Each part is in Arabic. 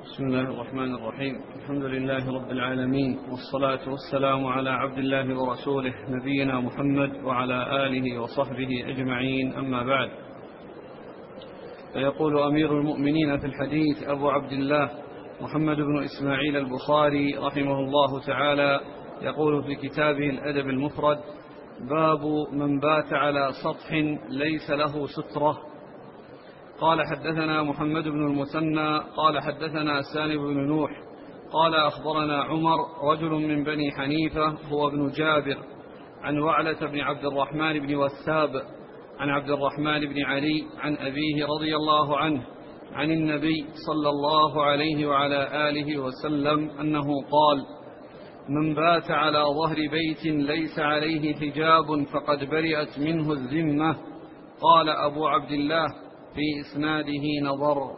بسم الله الرحمن الرحيم. الحمد لله رب العالمين، والصلاة والسلام على عبد الله ورسوله نبينا محمد وعلى آله وصحبه أجمعين، أما بعد. فيقول أمير المؤمنين في الحديث أبو عبد الله محمد بن إسماعيل البخاري رحمه الله تعالى، يقول في كتابه الأدب المفرد: باب من بات على سطح ليس له سترة. قال حدثنا محمد بن المثنى قال حدثنا سالم بن نوح قال أخبرنا عمر رجل من بني حنيفة هو ابن جابر عن وعلة بن عبد الرحمن بن وثاب عن عبد الرحمن بن علي عن أبيه رضي الله عنه عن النبي صلى الله عليه وعلى آله وسلم أنه قال: من بات على ظهر بيت ليس عليه حجاب فقد برئت منه الذمة. قال أبو عبد الله: في إسناده نظر.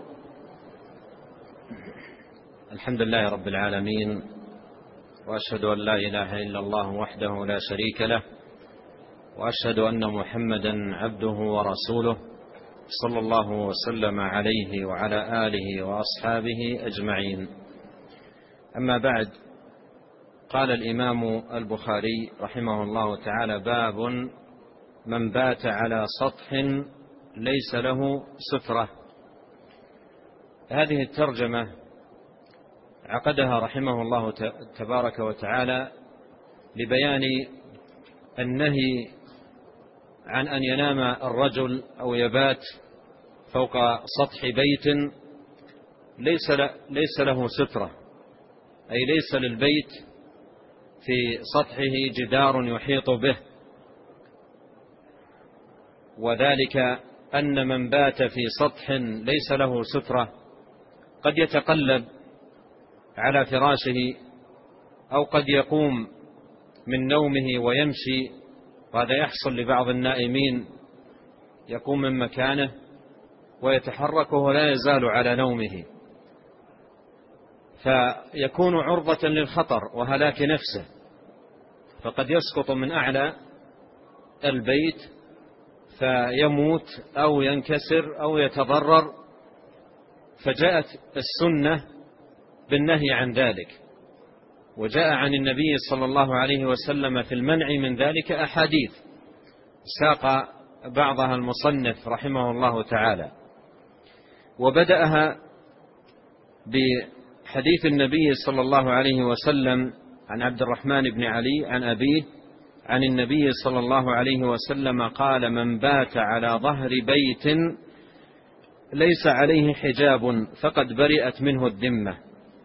الحمد لله رب العالمين، وأشهد أن لا إله إلا الله وحده لا شريك له، وأشهد أن محمدا عبده ورسوله صلى الله وسلم عليه وعلى آله وأصحابه أجمعين. أما بعد، قال الإمام البخاري رحمه الله تعالى: باب من بات على سطح ليس له سترة. هذه الترجمة عقدها رحمه الله تبارك وتعالى لبيان النهي عن أن ينام الرجل أو يبات فوق سطح بيت ليس له سترة، أي ليس للبيت في سطحه جدار يحيط به، وذلك أن من بات في سطح ليس له سترة قد يتقلب على فراشه، أو قد يقوم من نومه ويمشي، وهذا يحصل لبعض النائمين، يقوم من مكانه ويتحرك ولا يزال على نومه، فيكون عرضة للخطر وهلاك نفسه، فقد يسقط من أعلى البيت فيموت أو ينكسر أو يتضرر. فجاءت السنة بالنهي عن ذلك، وجاء عن النبي صلى الله عليه وسلم في المنع من ذلك أحاديث ساق بعضها المصنف رحمه الله تعالى، وبدأها بحديث النبي صلى الله عليه وسلم عن عبد الرحمن بن علي عن أبيه عن النبي صلى الله عليه وسلم قال: من بات على ظهر بيت ليس عليه حجاب فقد برئت منه الذمة.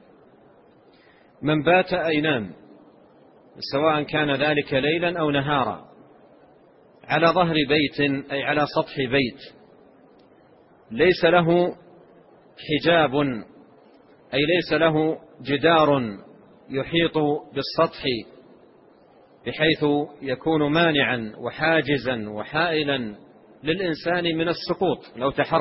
من بات أي نام، سواء كان ذلك ليلا أو نهارا، على ظهر بيت أي على سطح بيت ليس له حجاب، أي ليس له جدار يحيط بالسطح بحيث يكون مانعا وحاجزا وحائلا للإنسان من السقوط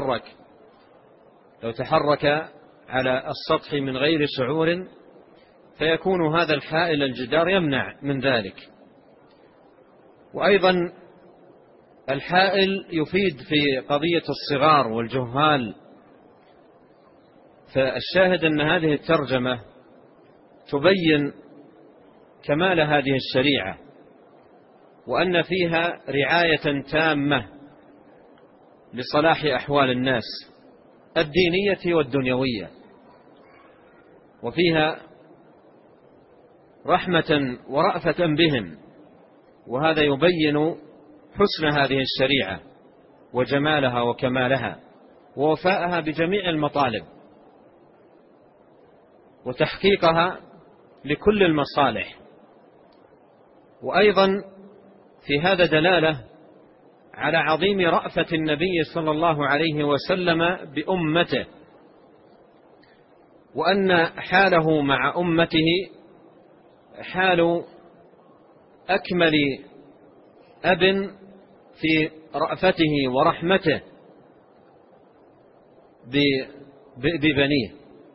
لو تحرك على السطح من غير شعور، فيكون هذا الحائل الجدار يمنع من ذلك. وأيضا الحائل يفيد في قضية الصغار والجهال. فالشاهد أن هذه الترجمة تبين كمال هذه الشريعة، وأن فيها رعاية تامة لصلاح أحوال الناس الدينية والدنيوية، وفيها رحمة ورأفة بهم، وهذا يبين حسن هذه الشريعة وجمالها وكمالها ووفاءها بجميع المطالب وتحقيقها لكل المصالح. وأيضا في هذا دلالة على عظيم رأفة النبي صلى الله عليه وسلم بأمته، وأن حاله مع أمته حال أكمل أب في رأفته ورحمته ببنيه.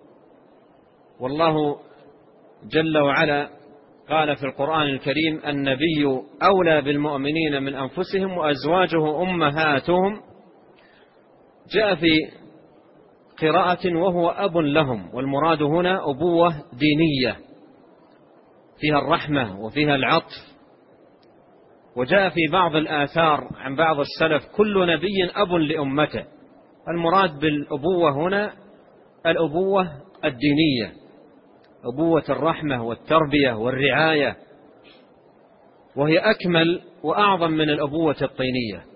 والله جل وعلا قال في القرآن الكريم: النبي أولى بالمؤمنين من أنفسهم وأزواجه أمهاتهم. جاء في قراءة وهو أب لهم، والمراد هنا أبوة دينية فيها الرحمة وفيها العطف. وجاء في بعض الآثار عن بعض السلف كل نبي أب لأمته. المراد بالأبوة هنا الأبوة الدينية، أبوة الرحمة والتربية والرعاية، وهي أكمل وأعظم من الأبوة الطينية.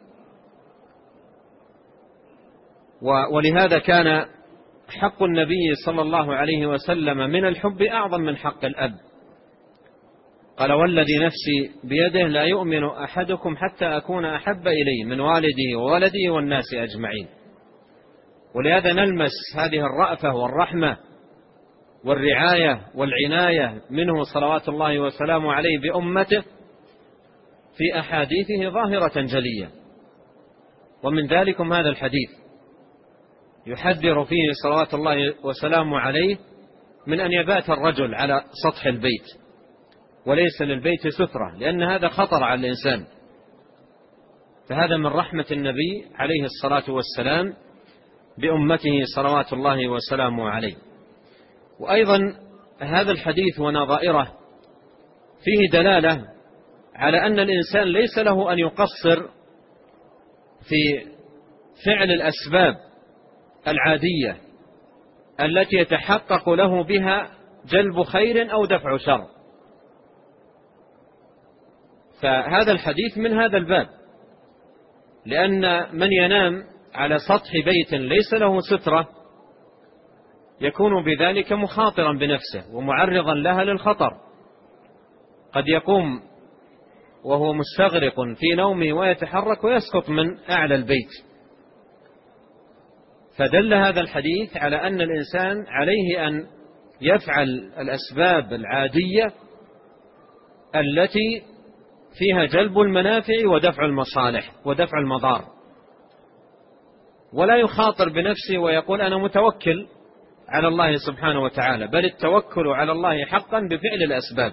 ولهذا كان حق النبي صلى الله عليه وسلم من الحب أعظم من حق الأب. قال: والذي نفسي بيده لا يؤمن أحدكم حتى أكون أحب إليه من والده وولده والناس أجمعين. ولهذا نلمس هذه الرأفة والرحمة والرعاية والعناية منه صلوات الله وسلامه عليه بأمته في أحاديثه ظاهرة جلية. ومن ذلكم هذا الحديث يحذر فيه صلوات الله وسلامه عليه من أن يبات الرجل على سطح البيت وليس للبيت سترة، لأن هذا خطر على الإنسان. فهذا من رحمة النبي عليه الصلاة والسلام بأمته صلوات الله وسلامه عليه. وأيضا هذا الحديث ونظائره فيه دلالة على أن الإنسان ليس له أن يقصر في فعل الأسباب العادية التي يتحقق له بها جلب خير أو دفع شر. فهذا الحديث من هذا الباب، لأن من ينام على سطح بيت ليس له سترة يكون بذلك مخاطرا بنفسه ومعرضا لها للخطر. قد يقوم وهو مستغرق في نومه ويتحرك ويسقط من أعلى البيت. فدل هذا الحديث على أن الإنسان عليه أن يفعل الأسباب العادية التي فيها جلب المنافع ودفع المصالح ودفع المضار، ولا يخاطر بنفسه ويقول أنا متوكل على الله سبحانه وتعالى، بل التوكل على الله حقا بفعل الأسباب،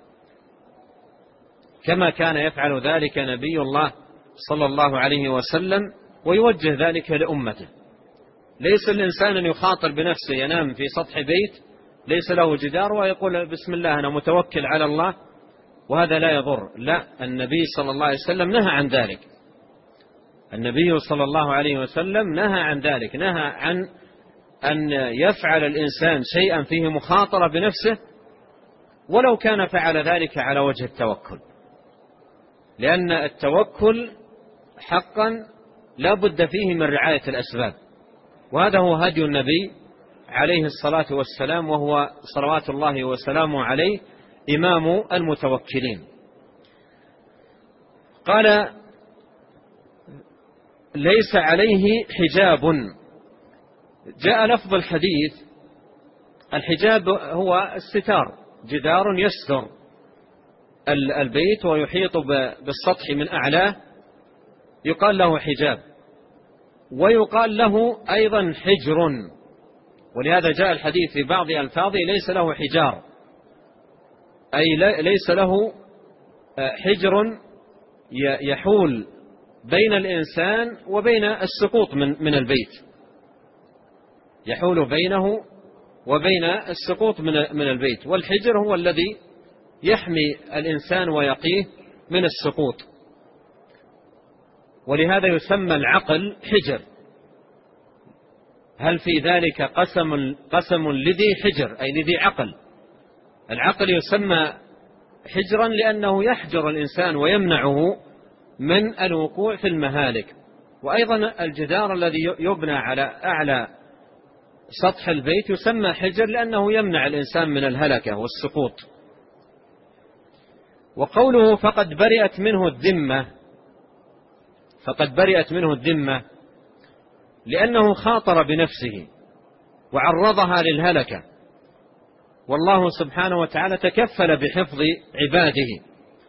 كما كان يفعل ذلك نبي الله صلى الله عليه وسلم ويوجه ذلك لأمته. ليس الإنسان أن يخاطر بنفسه ينام في سطح بيت ليس له جدار ويقول بسم الله أنا متوكل على الله وهذا لا يضر. لا، النبي صلى الله عليه وسلم نهى عن ذلك. النبي صلى الله عليه وسلم نهى عن ذلك، نهى عن أن يفعل الإنسان شيئا فيه مخاطرة بنفسه ولو كان فعل ذلك على وجه التوكل، لأن التوكل حقا لا بد فيه من رعاية الأسباب، وهذا هو هدي النبي عليه الصلاة والسلام، وهو صلوات الله وسلامه عليه إمام المتوكلين. قال: ليس عليه حجاب. جاء لفظ الحديث الحجاب هو الستار، جدار يستر البيت ويحيط بالسطح من أعلاه يقال له حجاب، ويقال له أيضا حجر. ولهذا جاء الحديث في بعض ألفاظه ليس له حجار، أي ليس له حجر يحول بين الإنسان وبين السقوط من البيت، يحول بينه وبين السقوط من البيت. والحجر هو الذي يحمي الإنسان ويقيه من السقوط، ولهذا يسمى العقل حجر. هل في ذلك قسم لذي حجر أي لذي عقل؟ العقل يسمى حجرا لأنه يحجر الإنسان ويمنعه من الوقوع في المهالك. وأيضا الجدار الذي يبنى على أعلى سطح البيت يسمى حجر لأنه يمنع الإنسان من الهلكة والسقوط. وقوله فقد برئت منه الذمة، فقد برئت منه الذمة لأنه خاطر بنفسه وعرضها للهلكة، والله سبحانه وتعالى تكفل بحفظ عباده،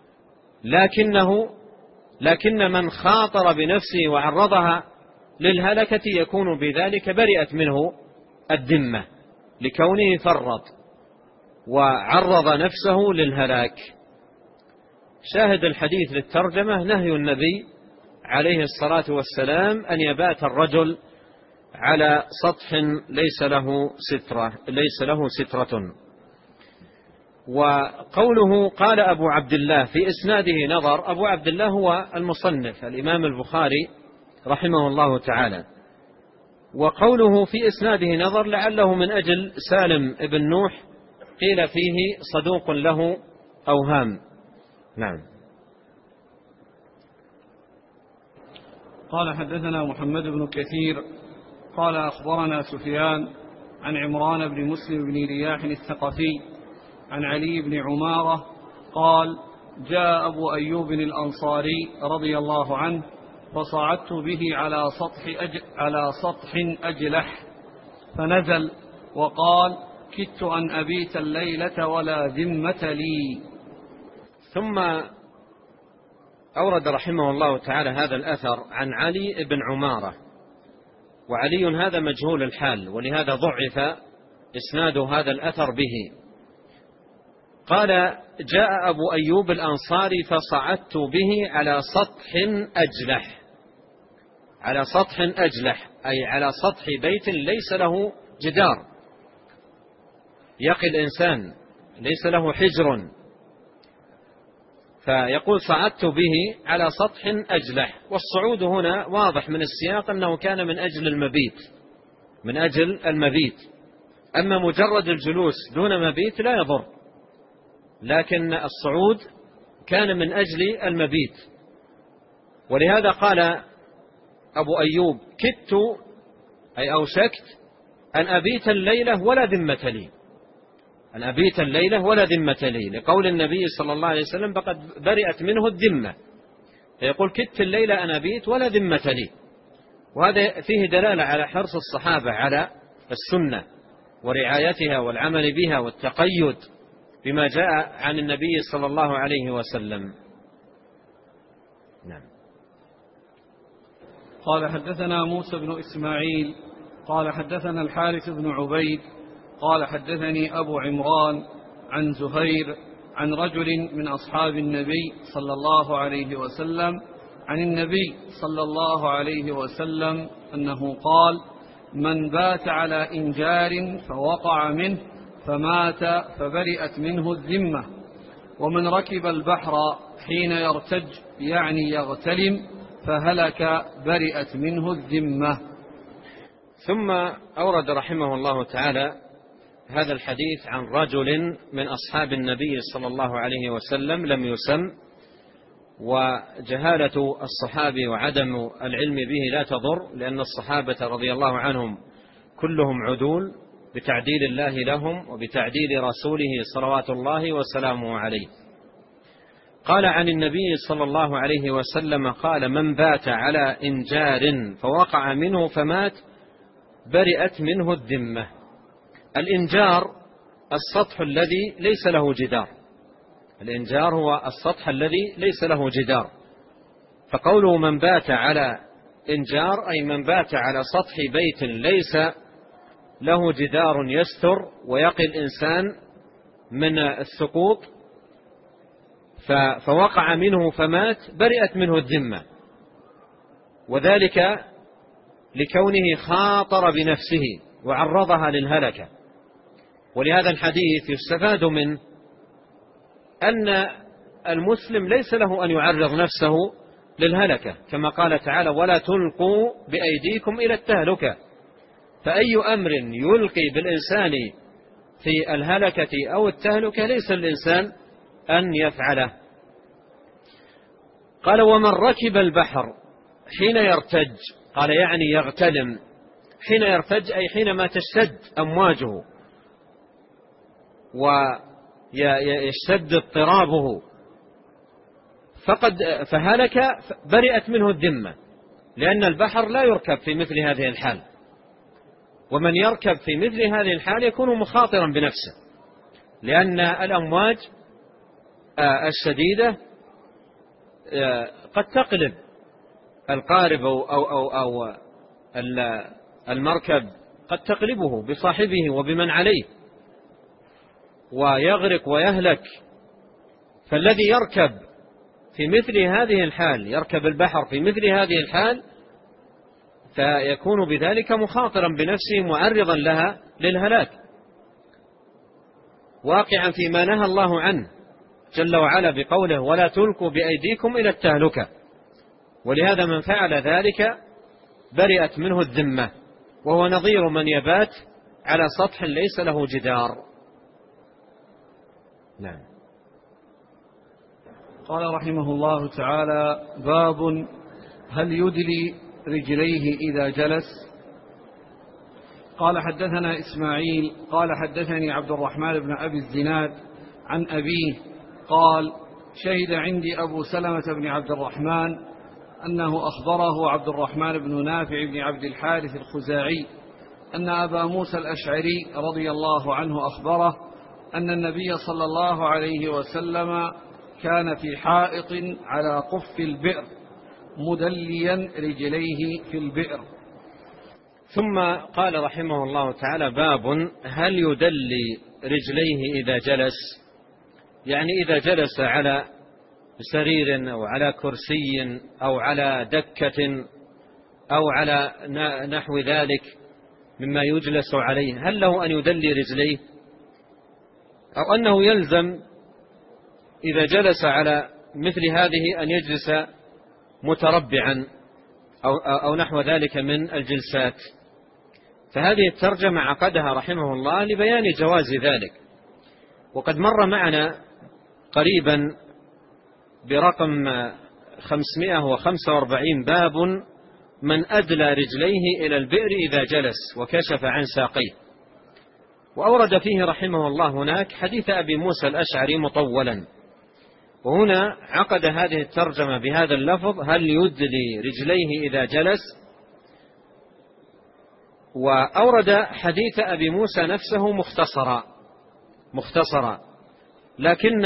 لكن من خاطر بنفسه وعرضها للهلكة يكون بذلك برئت منه الذمة لكونه فرط وعرض نفسه للهلاك. شاهد الحديث للترجمة نهي النبي عليه الصلاة والسلام أن يبات الرجل على سطح ليس له سترة. وقوله قال أبو عبد الله في إسناده نظر، أبو عبد الله هو المصنف الإمام البخاري رحمه الله تعالى، وقوله في إسناده نظر لعله من أجل سالم بن نوح، قيل فيه صدوق له أوهام. نعم. قال حدثنا محمد بن كثير قال أخبرنا سفيان عن عمران بن مسلم بن رياح الثقفي عن علي بن عمارة قال جاء أبو أيوب الأنصاري رضي الله عنه فصعدت به على سطح أجلح فنزل وقال كدت أن أبيت الليلة ولا ذمة لي. ثم أورد رحمه الله تعالى هذا الأثر عن علي بن عمارة، وعلي هذا مجهول الحال، ولهذا ضعف إسناد هذا الأثر به. قال جاء أبو أيوب الأنصاري فصعدت به على سطح أجلح، على سطح أجلح أي على سطح بيت ليس له جدار يقي الإنسان، ليس له حجر، فيقول صعدت به على سطح أجلح. والصعود هنا واضح من السياق أنه كان من أجل المبيت، أما مجرد الجلوس دون مبيت لا يضر، لكن الصعود كان من أجل المبيت. ولهذا قال أبو أيوب كدت أي أوشكت أن أبيت الليلة ولا ذمة لي، أن أبيت الليلة ولا ذمة لي، لقول النبي صلى الله عليه وسلم فقد برئت منه الذمة، فيقول كدت الليلة أن أبيت ولا ذمة لي. وهذا فيه دلالة على حرص الصحابة على السنة ورعايتها والعمل بها والتقيد بما جاء عن النبي صلى الله عليه وسلم. نعم. قال حدثنا موسى بن إسماعيل قال حدثنا الحارث بن عبيد قال حدثني أبو عمران عن زهير عن رجل من أصحاب النبي صلى الله عليه وسلم عن النبي صلى الله عليه وسلم أنه قال من بات على إنجار فوقع منه فمات فبرئت منه الذمة، ومن ركب البحر حين يرتج يعني يغتلم فهلك برئت منه الذمة. ثم أورد رحمه الله تعالى هذا الحديث عن رجل من أصحاب النبي صلى الله عليه وسلم لم يسم، وجهالة الصحابي وعدم العلم به لا تضر، لأن الصحابة رضي الله عنهم كلهم عدول بتعديل الله لهم وبتعديل رسوله صلوات الله وسلامه عليه. قال عن النبي صلى الله عليه وسلم قال من بات على إنجار فوقع منه فمات برئت منه الذمة. الإنجار السطح الذي ليس له جدار، الإنجار هو السطح الذي ليس له جدار، فقوله من بات على إنجار أي من بات على سطح بيت ليس له جدار يستر ويقي الإنسان من السقوط فوقع منه فمات برئت منه الذمة، وذلك لكونه خاطر بنفسه وعرضها للهلكة. ولهذا الحديث يستفاد منه أن المسلم ليس له أن يعرض نفسه للهلكة، كما قال تعالى ولا تلقوا بأيديكم إلى التهلكة، فأي أمر يلقي بالإنسان في الهلكة أو التهلكة ليس الإنسان أن يفعله. قال ومن ركب البحر حين يرتج، قال يعني يغتلم، حين يرتج أي حينما تشتد أمواجه ويشتد اضطرابه فهلك برئت منه الذمة، لأن البحر لا يركب في مثل هذه الحال، ومن يركب في مثل هذه الحال يكون مخاطرا بنفسه، لأن الأمواج الشديدة قد تقلب القارب أو المركب قد تقلبه بصاحبه وبمن عليه ويغرق ويهلك. فالذي يركب في مثل هذه الحال، يركب البحر في مثل هذه الحال، فيكون بذلك مخاطرا بنفسه معرضا لها للهلاك، واقعا فيما نهى الله عنه جل وعلا بقوله ولا تلقوا بأيديكم إلى التهلكة. ولهذا من فعل ذلك برئت منه الذمة، وهو نظير من يبات على سطح ليس له جدار. نعم. قال رحمه الله تعالى: باب هل يدلي رجليه إذا جلس؟ قال حدثنا إسماعيل قال حدثني عبد الرحمن بن أبي الزناد عن أبيه قال: شهد عندي أبو سلمة بن عبد الرحمن أنه أخبره عبد الرحمن بن نافع بن عبد الحارث الخزاعي أن أبا موسى الأشعري رضي الله عنه أخبره أن النبي صلى الله عليه وسلم كان في حائط على قف البئر مدليا رجليه في البئر. ثم قال رحمه الله تعالى: باب هل يدلي رجليه إذا جلس، يعني إذا جلس على سرير أو على كرسي أو على دكة أو على نحو ذلك مما يجلس عليه، هل له أن يدلي رجليه، أو أنه يلزم إذا جلس على مثل هذه أن يجلس متربعا أو نحو ذلك من الجلسات؟ فهذه الترجمة عقدها رحمه الله لبيان جواز ذلك. وقد مر معنا قريبا برقم 545 باب من أدلى رجليه إلى البئر إذا جلس وكشف عن ساقيه، وأورد فيه رحمه الله هناك حديث أبي موسى الأشعري مطولا، وهنا عقد هذه الترجمة بهذا اللفظ: هل يدلي رجليه إذا جلس. وأورد حديث أبي موسى نفسه مختصرا، لكن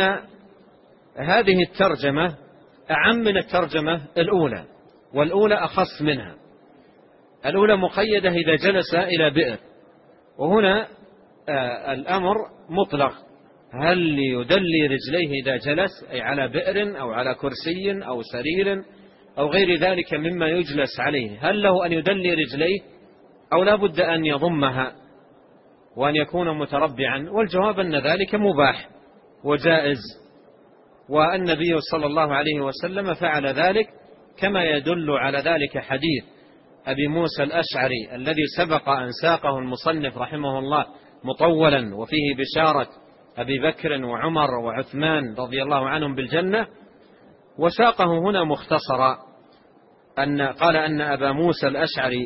هذه الترجمة أعم من الترجمة الأولى، والأولى أخص منها. الأولى مقيدة إذا جلس إلى بئر، وهنا الأمر مطلق: هل يدلي رجليه إذا جلس، أي على بئر أو على كرسي أو سرير أو غير ذلك مما يجلس عليه، هل له أن يدلي رجليه أو لا بد أن يضمها وأن يكون متربعا؟ والجواب أن ذلك مباح وجائز، والنبي صلى الله عليه وسلم فعل ذلك، كما يدل على ذلك حديث أبي موسى الأشعري الذي سبق أن ساقه المصنف رحمه الله مطولا وفيه بشارة أبي بكر وعمر وعثمان رضي الله عنهم بالجنة، وساقه هنا مختصرا. قال أن أبا موسى الأشعري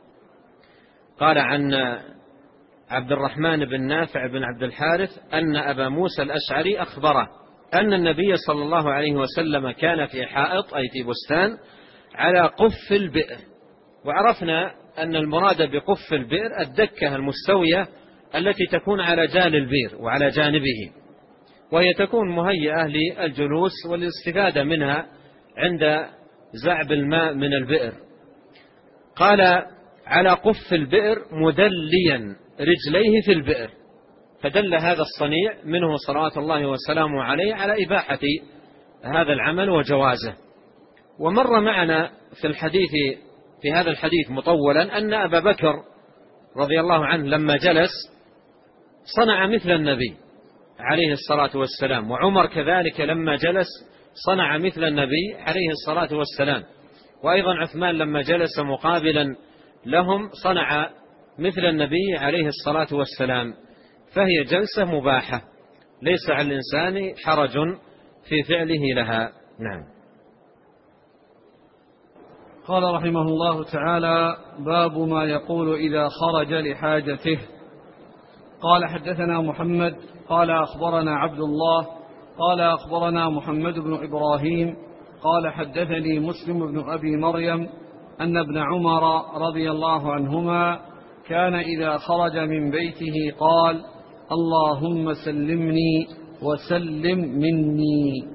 قال عن عبد الرحمن بن نافع بن عبد الحارث أن أبا موسى الأشعري أخبره أن النبي صلى الله عليه وسلم كان في حائط، أي في بستان، على قف البئر. وعرفنا أن المراد بقف البئر الدكة المستوية التي تكون على جال البئر وعلى جانبه، وهي تكون مهيئة للجلوس والاستفادة منها عند زعب الماء من البئر. قال على قف البئر مدليا رجليه في البئر، فدل هذا الصنيع منه صلوات الله وسلامه عليه على إباحة هذا العمل وجوازه. ومر معنا في هذا الحديث مطولا أن أبا بكر رضي الله عنه لما جلس صنع مثل النبي عليه الصلاة والسلام، وعمر كذلك لما جلس صنع مثل النبي عليه الصلاة والسلام، وأيضا عثمان لما جلس مقابلا لهم صنع مثل النبي عليه الصلاة والسلام. فهي جلسة مباحة ليس على الإنسان حرج في فعله لها. نعم. قال رحمه الله تعالى: باب ما يقول إذا خرج لحاجته. قال حدثنا محمد قال أخبرنا عبد الله قال أخبرنا محمد بن إبراهيم قال حدثني مسلم بن أبي مريم أن ابن عمر رضي الله عنهما كان إذا خرج من بيته قال: اللهم سلمني وسلم مني.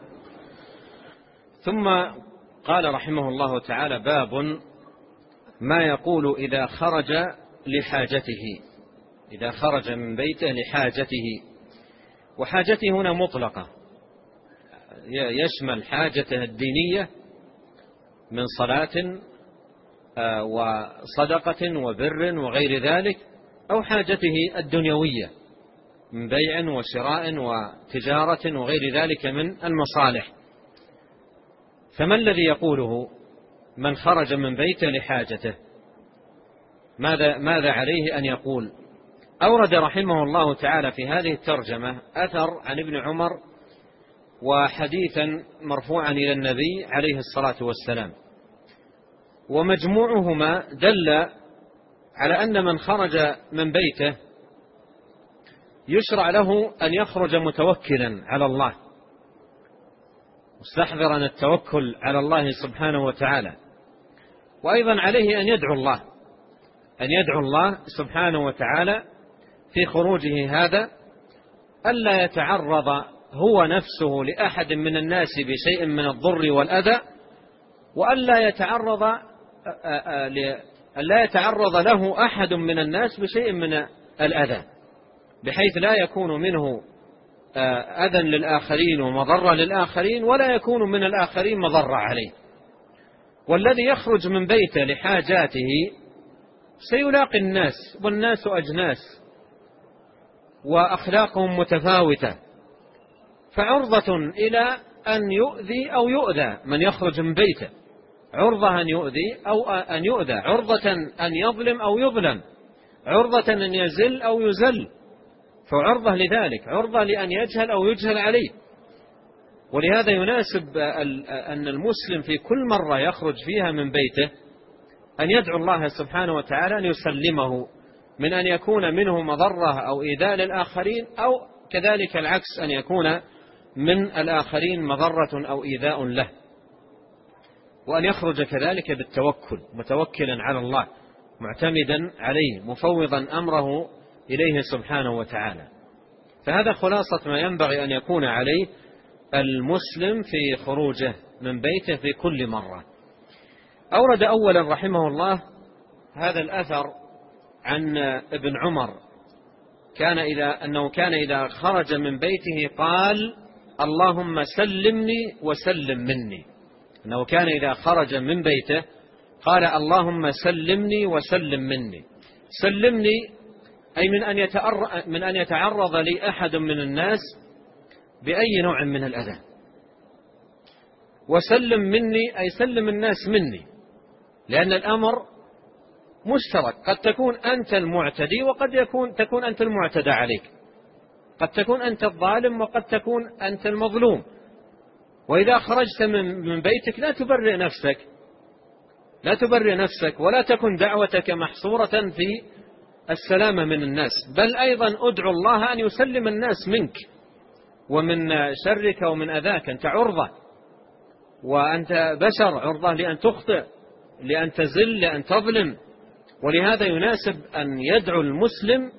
ثم قال رحمه الله تعالى: باب ما يقول إذا خرج لحاجته، إذا خرج من بيته لحاجته. وحاجته هنا مطلقة، يشمل حاجته الدينية من صلاة وصدقة وبر وغير ذلك، أو حاجته الدنيوية من بيع وشراء وتجارة وغير ذلك من المصالح. فما الذي يقوله من خرج من بيته لحاجته؟ ماذا عليه أن يقول؟ أورد رحمه الله تعالى في هذه الترجمة أثر عن ابن عمر وحديثا مرفوعا إلى النبي عليه الصلاة والسلام، ومجموعهما دل على أن من خرج من بيته يشرع له أن يخرج متوكلا على الله، مستحضرا التوكل على الله سبحانه وتعالى، وأيضا عليه أن يدعو الله سبحانه وتعالى في خروجه هذا ألا يتعرض هو نفسه لأحد من الناس بشيء من الضر والأذى، وألا يتعرض له أحد من الناس بشيء من الأذى، بحيث لا يكون منه أذى للآخرين ومضرة للآخرين، ولا يكون من الآخرين مضرة عليه. والذي يخرج من بيته لحاجاته سيلاقي الناس، والناس أجناس وأخلاقهم متفاوتة، فعرضة إلى أن يؤذي أو يؤذى من يخرج من بيته، عرضة أن يؤذي أو أن يؤذى، عرضة أن يظلم أو يظلم، عرضة أن يزل أو يزل، فعرضة لذلك، عرضة لأن يجهل أو يجهل عليه. ولهذا يناسب أن المسلم في كل مرة يخرج فيها من بيته أن يدعو الله سبحانه وتعالى أن يسلمه من أن يكون منه مضرة أو إيذاء للآخرين، أو كذلك العكس أن يكون من الآخرين مضرة أو إيذاء له، وأن يخرج كذلك بالتوكل، متوكلا على الله، معتمدا عليه، مفوضا أمره إليه سبحانه وتعالى. فهذا خلاصة ما ينبغي أن يكون عليه المسلم في خروجه من بيته في كل مرة. أورد أولا رحمه الله هذا الأثر عن ابن عمر أنه كان إذا خرج من بيته قال اللهم سلمني وسلم مني، أنه كان إذا خرج من بيته قال اللهم سلمني وسلم مني. سلمني أي من أن يتعرض لي أحد من الناس بأي نوع من الأذى، وسلم مني أي سلم الناس مني، لأن الأمر مشترك، قد تكون أنت المعتدي وقد تكون أنت المعتدى عليك، قد تكون أنت الظالم وقد تكون أنت المظلوم. وإذا خرجت من بيتك لا تبرئ نفسك ولا تكن دعوتك محصورة في السلامة من الناس، بل أيضا أدعو الله أن يسلم الناس منك ومن شرك ومن أذاك. أنت عرضة، وأنت بشر، عرضة لأن تخطئ، لأن تزل، لأن تظلم. ولهذا يناسب أن يدعو المسلم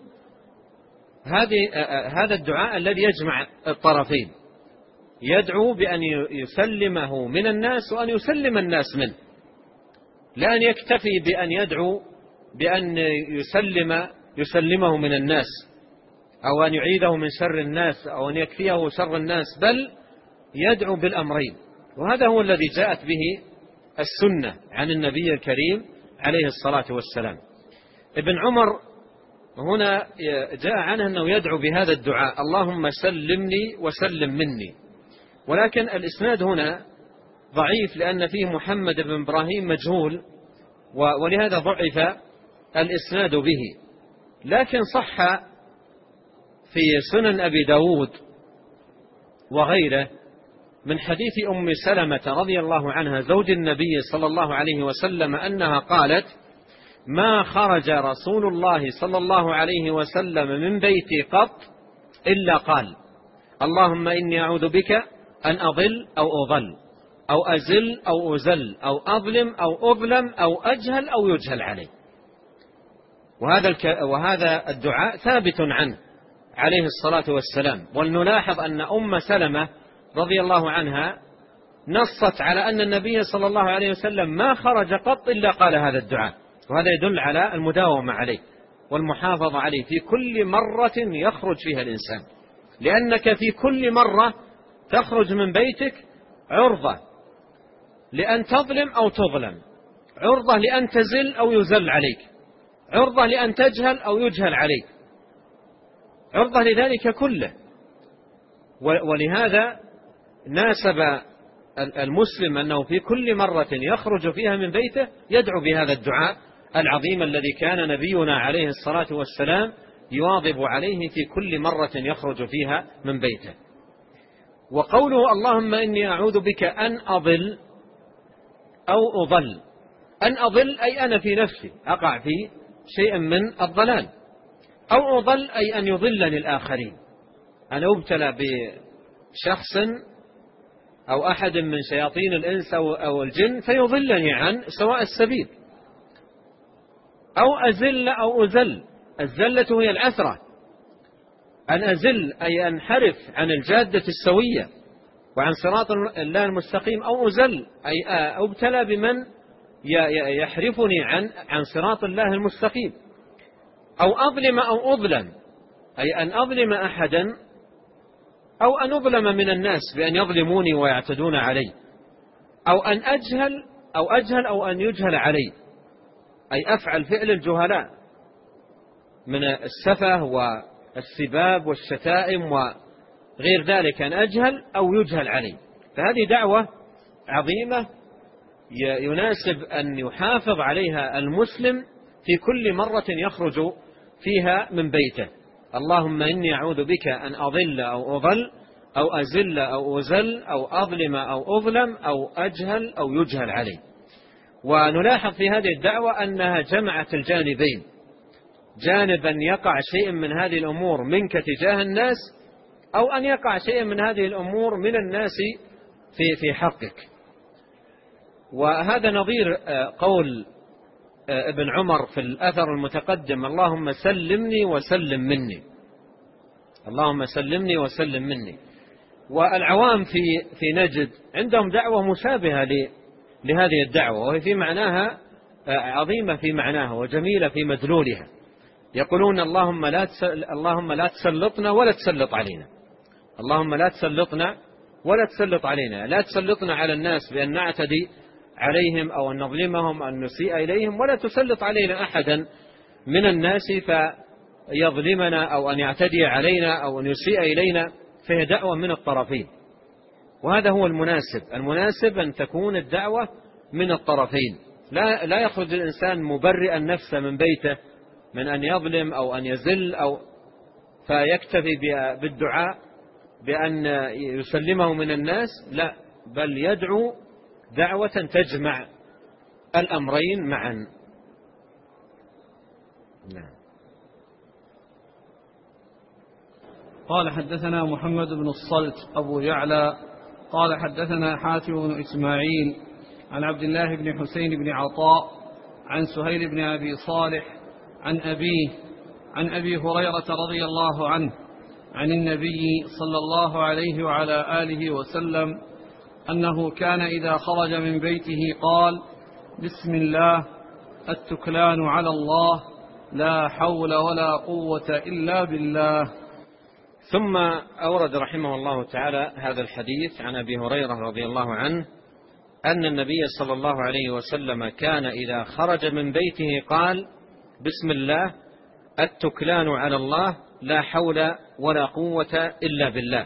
هذا الدعاء الذي يجمع الطرفين، يدعو بأن يسلمه من الناس وأن يسلم الناس منه، لا أن يكتفي بأن يدعو بأن يسلمه من الناس، أو أن يعيذه من شر الناس، أو أن يكفيه شر الناس، بل يدعو بالأمرين. وهذا هو الذي جاءت به السنة عن النبي الكريم عليه الصلاة والسلام. ابن عمر هنا جاء عنه أنه يدعو بهذا الدعاء اللهم سلمني وسلم مني، ولكن الإسناد هنا ضعيف لأن فيه محمد بن إبراهيم مجهول، ولهذا ضعف الإسناد به. لكن صح في سنن أبي داود وغيره من حديث أم سلمة رضي الله عنها زوج النبي صلى الله عليه وسلم أنها قالت ما خرج رسول الله صلى الله عليه وسلم من بيتي قط إلا قال اللهم إني أعوذ بك أن أضل أو أضل أو أزل أو أزل أو أظلم أو أظلم أو أجهل أو يجهل علي. وهذا الدعاء ثابت عنه عليه الصلاة والسلام. ولنلاحظ أن أم سلمة رضي الله عنها نصت على أن النبي صلى الله عليه وسلم ما خرج قط إلا قال هذا الدعاء، وهذا يدل على المداومة عليه والمحافظة عليه في كل مرة يخرج فيها الإنسان، لأنك في كل مرة تخرج من بيتك عرضة لأن تظلم أو تظلم، عرضة لأن تزل أو يزل عليك، عرضة لأن تجهل أو يجهل عليك، عرضة لذلك كله. ولهذا ناسب المسلم أنه في كل مرة يخرج فيها من بيته يدعو بهذا الدعاء العظيم الذي كان نبينا عليه الصلاة والسلام يواظب عليه في كل مرة يخرج فيها من بيته. وقوله اللهم إني أعوذ بك أن أضل أو أضل، أن أضل أي أنا في نفسي أقع في شيء من الضلال، أو أضل أي أن يضلني الآخرين، أنا أبتلى بشخص أو أحد من شياطين الإنس أو الجن فيضلني عن سواء السبيل، أو أزل أو أزل، الزلة هي العثرة، أن أزل أي أنحرف عن الجادة السوية وعن صراط الله المستقيم، أو أزل أي أبتلى بمن يحرفني عن صراط الله المستقيم، أو أظلم أو أظلم أي أن أظلم أحدا أو أن أظلم من الناس بأن يظلموني ويعتدون علي، أو أن أجهل أو أن يجهل علي، أي أفعل فعل الجهلاء من السفه والسباب والشتائم وغير ذلك، أن أجهل أو يجهل علي. فهذه دعوة عظيمة يناسب أن يحافظ عليها المسلم في كل مرة يخرج فيها من بيته. اللهم إني أعوذ بك أن أضل أو أضل أو أزل أو أزل أو أظلم أو أظلم أو أجهل أو يجهل علي. ونلاحظ في هذه الدعوة أنها جمعت الجانبين، جانب أن يقع شيء من هذه الأمور منك تجاه الناس، أو أن يقع شيء من هذه الأمور من الناس في حقك. وهذا نظير قول ابن عمر في الأثر المتقدم اللهم سلمني وسلم مني، اللهم سلمني وسلم مني. والعوام في نجد عندهم دعوة مشابهة لهذه الدعوة، وهي في معناها عظيمة في معناها وجميلة في مدلولها. يقولون اللهم لا تسلطنا ولا تسلط علينا، اللهم لا تسلطنا ولا تسلط علينا، لا تسلطنا على الناس بأن نعتدي عليهم أو أن نظلمهم أو أن نسيء إليهم، ولا تسلط علينا أحدا من الناس فيظلمنا أو أن يعتدي علينا أو أن يسيء إلينا. فهي دعوة من الطرفين، وهذا هو المناسب أن تكون الدعوة من الطرفين. لا يخرج الإنسان مبرئا نفسه من بيته من أن يظلم أو أن يزل أو فيكتفي بالدعاء بأن يسلمه من الناس، لا، بل يدعو دعوة تجمع الأمرين معا. نعم. قال حدثنا محمد بن الصلت أبو يعلى قال حدثنا حاتم بن إسماعيل عن عبد الله بن حسين بن عطاء عن سهيل بن أبي صالح عن أبيه عن أبي هريرة رضي الله عنه عن النبي صلى الله عليه وعلى آله وسلم أنه كان إذا خرج من بيته قال بسم الله التكلان على الله لا حول ولا قوة إلا بالله. ثم أورد رحمه الله تعالى هذا الحديث عن أبي هريرة رضي الله عنه أن النبي صلى الله عليه وسلم كان إذا خرج من بيته قال بسم الله التكلان على الله لا حول ولا قوة إلا بالله.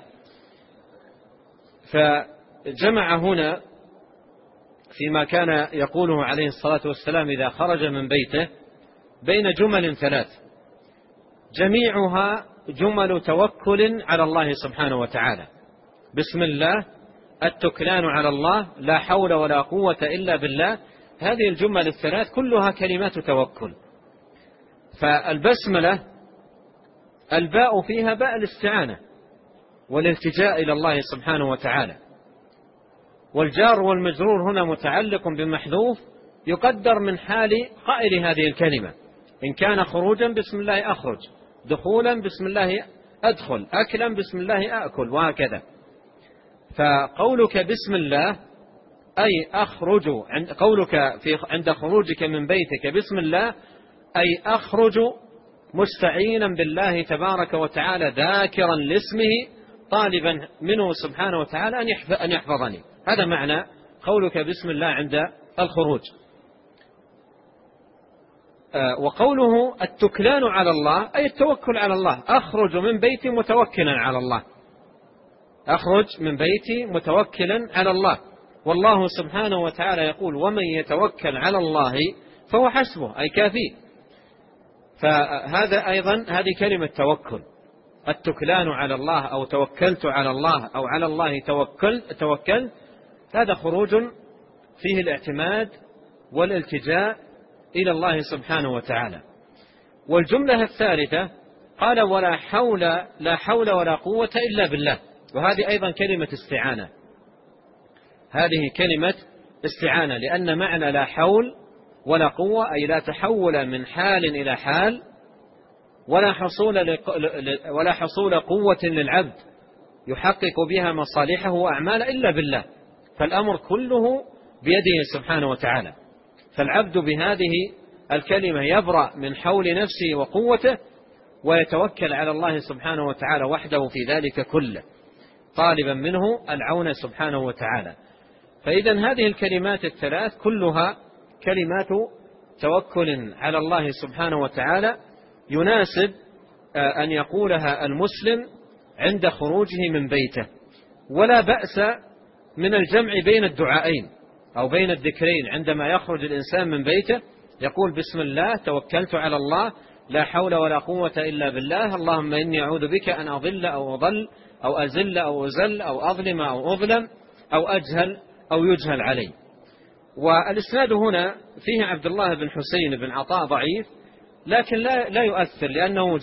فجمع هنا فيما كان يقوله عليه الصلاة والسلام إذا خرج من بيته بين جمل ثلاث، جميعها جمل توكل على الله سبحانه وتعالى. بسم الله التكلان على الله لا حول ولا قوة إلا بالله، هذه الجمل الثلاث كلها كلمات توكل. فالبسملة الباء فيها باء الاستعانة والالتجاء إلى الله سبحانه وتعالى، والجار والمجرور هنا متعلق بمحذوف يقدر من حال قائل هذه الكلمة، إن كان خروجا بسم الله أخرج، دخولا بسم الله أدخل، أكلا بسم الله أأكل، وهكذا. فقولك بسم الله أي أخرج، قولك عند خروجك من بيتك بسم الله أي أخرج مستعينا بالله تبارك وتعالى ذاكرا لاسمه طالبا منه سبحانه وتعالى أن يحفظني. هذا معنى قولك بسم الله عند الخروج. وقوله التكلان على الله أي التوكل على الله. أخرج من بيتي متوكلا على الله، أخرج من بيتي متوكلا على الله. والله سبحانه وتعالى يقول ومن يتوكل على الله فهو حسبه، أي كافيه. فهذا أيضا هذه كلمة توكل، التكلان على الله أو توكلت على الله أو على الله توكلت، هذا خروج فيه الاعتماد والالتجاء إلى الله سبحانه وتعالى. والجملة الثالثة قال لا حول ولا قوة إلا بالله، وهذه أيضا كلمة استعانة، هذه كلمة استعانة، لأن معنى لا حول ولا قوة أي لا تحول من حال إلى حال، ولا حصول قوة للعبد يحقق بها مصالحه وأعماله إلا بالله، فالأمر كله بيده سبحانه وتعالى. فالعبد بهذه الكلمة يبرأ من حول نفسه وقوته، ويتوكل على الله سبحانه وتعالى وحده في ذلك كله، طالبا منه العون سبحانه وتعالى. فإذا هذه الكلمات الثلاث كلها كلمات توكل على الله سبحانه وتعالى، يناسب أن يقولها المسلم عند خروجه من بيته. ولا بأس من الجمع بين الدعائين أو بين الذكرين، عندما يخرج الإنسان من بيته يقول بسم الله توكلت على الله لا حول ولا قوة إلا بالله، اللهم إني أعوذ بك أن أضل أو أضل أو أزل أو أزل أو أظلم أو أظلم أو أجهل أو يجهل علي. والإسناد هنا فيه عبد الله بن حسين بن عطاء ضعيف، لكن لا يؤثر، لأنه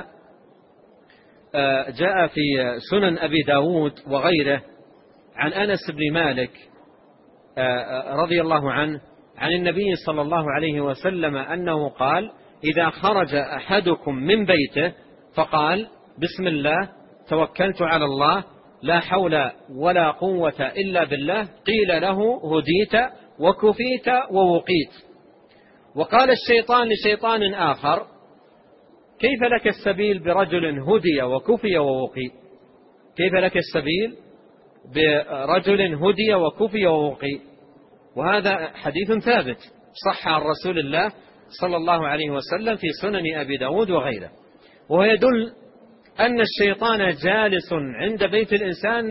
جاء في سنن أبي داود وغيره عن أنس بن مالك رضي الله عنه عن النبي صلى الله عليه وسلم أنه قال إذا خرج أحدكم من بيته فقال بسم الله توكلت على الله لا حول ولا قوة إلا بالله قيل له هديت وكفيت ووقيت. وقال الشيطان لشيطان آخر كيف لك السبيل برجل هدي وكفي ووقي؟ كيف لك السبيل برجل هدي وكفي ووقي؟ وهذا حديث ثابت صح عن رسول الله صلى الله عليه وسلم في سنن أبي داود وغيره، وهو يدل أن الشيطان جالس عند بيت الإنسان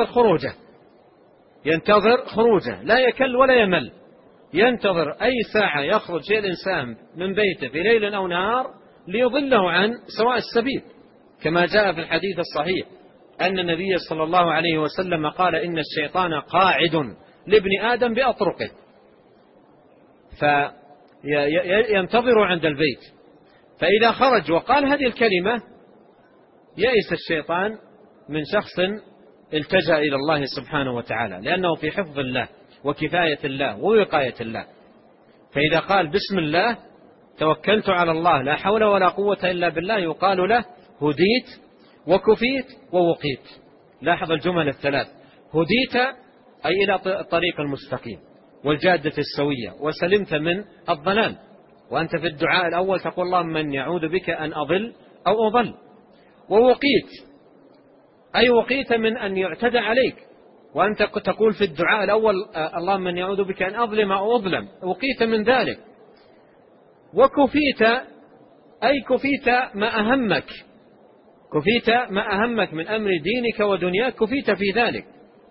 ينتظر خروجه لا يكل ولا يمل، ينتظر أي ساعة يخرج الإنسان من بيته في ليل أو نهار ليضله عن سواء السبيل، كما جاء في الحديث الصحيح أن النبي صلى الله عليه وسلم قال إن الشيطان قاعد لابن آدم بأطرقه، فينتظر عند البيت، فإذا خرج وقال هذه الكلمة يئس الشيطان من شخص التجأ إلى الله سبحانه وتعالى، لأنه في حفظ الله وكفاية الله ووقاية الله. فإذا قال بسم الله توكلت على الله لا حول ولا قوة إلا بالله يقال له هديت وكفيت ووقيت. لاحظ الجمل الثلاث، هديت أي إلى الطريق المستقيم والجادة السوية وسلمت من الضلال، وأنت في الدعاء الأول تقول اللهم من يعوذ بك أن أضل أو أضل. ووقيت أي وقيت من أن يعتدى عليك، وأنت تقول في الدعاء الأول اللهم من يعوذ بك أن أظلم أو أظلم، وقيت من ذلك. وكفيت أي كفيت ما أهمك، كفيت ما أهمك من أمر دينك ودنياك، كفيت في ذلك.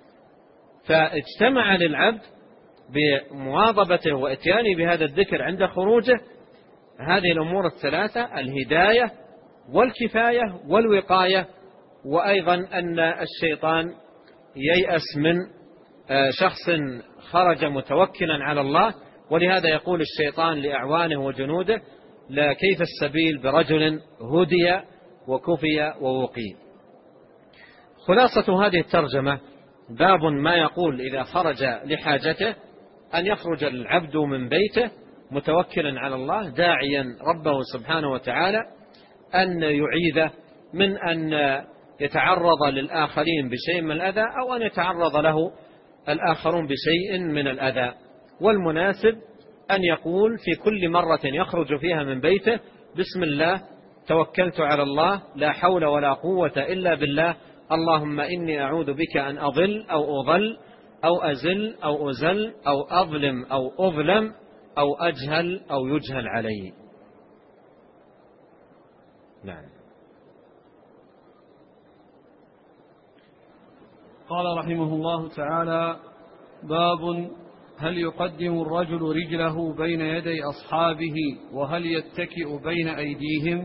فاجتمع للعبد بمواظبته واتيانه بهذا الذكر عند خروجه هذه الأمور الثلاثة: الهداية والكفاية والوقاية، وأيضا أن الشيطان ييأس من شخص خرج متوكلا على الله. ولهذا يقول الشيطان لأعوانه وجنوده لا كيف السبيل برجل هدي وكفي ووقي. خلاصة هذه الترجمة باب ما يقول إذا خرج لحاجته أن يخرج العبد من بيته متوكلا على الله داعيا ربه سبحانه وتعالى أن يعيذه من أن يتعرض للآخرين بشيء من الأذى أو أن يتعرض له الآخرون بشيء من الأذى. والمناسب أن يقول في كل مرة يخرج فيها من بيته بسم الله توكلت على الله لا حول ولا قوة إلا بالله، اللهم إني أعوذ بك أن أضل أو أضل أو أزل أو أزل أو أظلم أو أظلم أو أجهل أو يجهل علي. نعم. قال رحمه الله تعالى: باب هل يقدم الرجل رجله بين يدي أصحابه وهل يتكئ بين أيديهم؟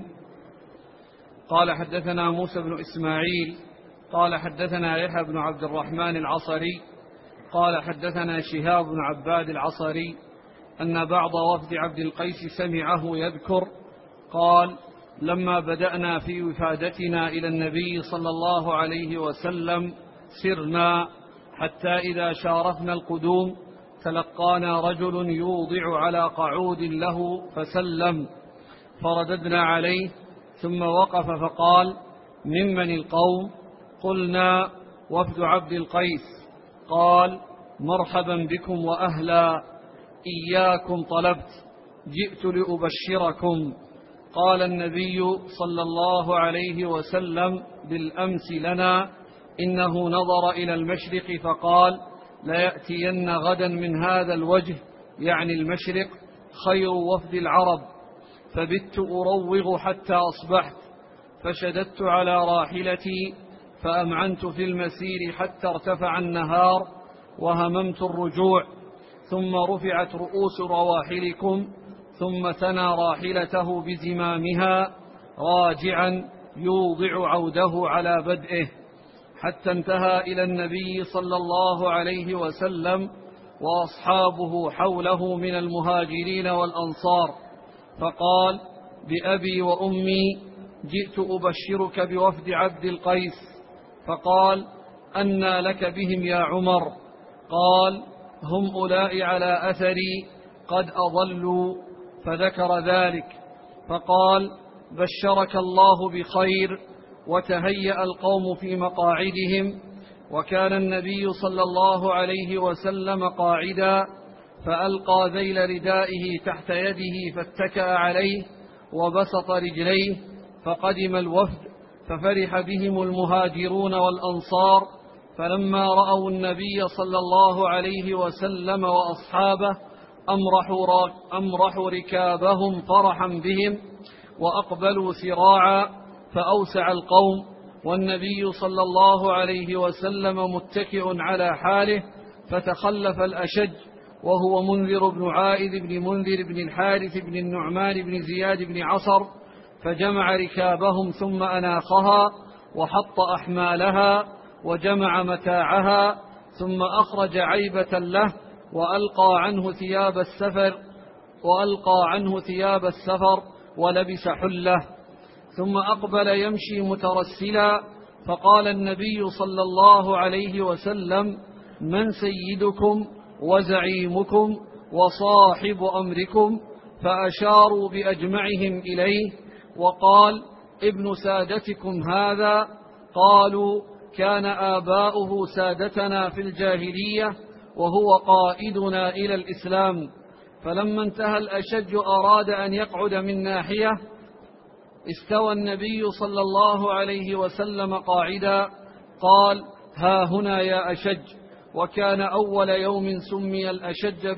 قال حدثنا موسى بن إسماعيل قال حدثنا يحيى بن عبد الرحمن العصري قال حدثنا شهاب بن عباد العصري أن بعض وفد عبد القيس سمعه يذكر قال: لما بدأنا في وفادتنا إلى النبي صلى الله عليه وسلم سرنا حتى إذا شارفنا القدوم تلقانا رجل يوضع على قعود له فسلم، فرددنا عليه ثم وقف فقال: ممن القوم؟ قلنا: وفد عبد القيس. قال: مرحبا بكم وأهلا، إياكم طلبت، جئت لأبشركم. قال النبي صلى الله عليه وسلم بالأمس لنا: إنه نظر إلى المشرق فقال: ليأتين غدا من هذا الوجه، يعني المشرق، خير وفد العرب. فبت أروغ حتى أصبحت، فشددت على راحلتي فأمعنت في المسير حتى ارتفع النهار وهممت الرجوع، ثم رفعت رؤوس رواحلكم، ثم ثنى راحلته بزمامها راجعا يوضع عوده على بدئه، حتى انتهى إلى النبي صلى الله عليه وسلم وأصحابه حوله من المهاجرين والأنصار، فقال: بأبي وأمي جئت أبشرك بوفد عبد القيس. فقال: أنى لك بهم يا عمر؟ قال: هم أولئك على أثري قد أضلوا. فذكر ذلك، فقال: بشرك الله بخير. وتهيأ القوم في مقاعدهم، وكان النبي صلى الله عليه وسلم قاعدا، فألقى ذيل ردائه تحت يده فاتكأ عليه وبسط رجليه، فقدم الوفد ففرح بهم المهاجرون والأنصار، فلما رأوا النبي صلى الله عليه وسلم وأصحابه أمرحوا ركابهم فرحا بهم وأقبلوا سراعا، فأوسع القوم، والنبي صلى الله عليه وسلم متكئ على حاله، فتخلف الأشج وهو منذر بن عائذ بن منذر بن الحارث بن النعمان بن زياد بن عصر، فجمع ركابهم ثم أناخها وحط أحمالها وجمع متاعها، ثم أخرج عيبة له وألقى عنه ثياب السفر ولبس حله، ثم أقبل يمشي مترسلا، فقال النبي صلى الله عليه وسلم: من سيدكم وزعيمكم وصاحب أمركم؟ فأشاروا بأجمعهم إليه، وقال: ابن سادتكم هذا. قالوا: كان آباؤه سادتنا في الجاهلية وهو قائدنا إلى الإسلام. فلما انتهى الأشج أراد أن يقعد من ناحية، استوى النبي صلى الله عليه وسلم قاعدا، قال: ها هنا يا أشج. وكان أول يوم سمي الأشج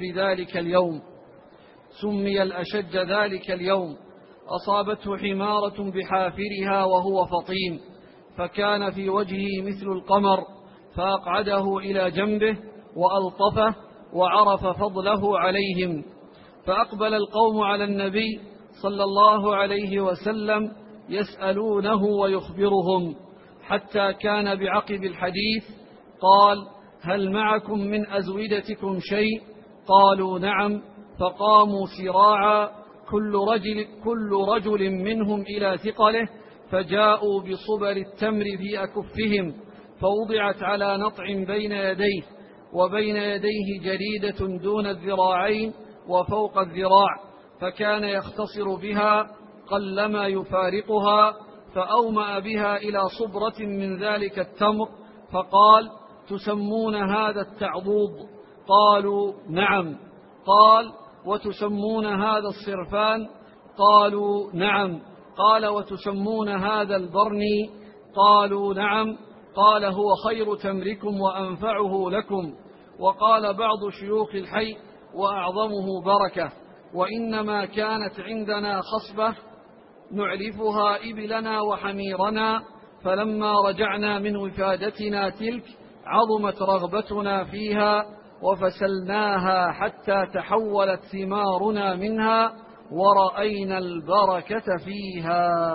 ذلك اليوم. أصابته حمارة بحافرها وهو فطين، فكان في وجهه مثل القمر، فأقعده إلى جنبه وألطفه وعرف فضله عليهم. فأقبل القوم على النبي صلى الله عليه وسلم يسألونه ويخبرهم، حتى كان بعقب الحديث قال: هل معكم من أزودتكم شيء؟ قالوا: نعم. فقاموا سراعا كل رجل منهم إلى ثقله، فجاءوا بصبر التمر في أكفهم، فوضعت على نطع بين يديه، وبين يديه جريدة دون الذراعين وفوق الذراع، فكان يختصر بها قلما يفارقها، فأومأ بها إلى صبرة من ذلك التمر، فقال: تسمون هذا التعضوض؟ قالوا: نعم. قال: وتسمون هذا الصرفان؟ قالوا: نعم. قال: وتسمون هذا البرني؟ قالوا: نعم. قال: هو خير تمركم وأنفعه لكم. وقال بعض شيوخ الحي: وأعظمه بركة. وإنما كانت عندنا خصبة نعلفها إبلنا وحميرنا، فلما رجعنا من وفادتنا تلك عظمت رغبتنا فيها وفسلناها حتى تحولت ثمارنا منها ورأينا البركة فيها.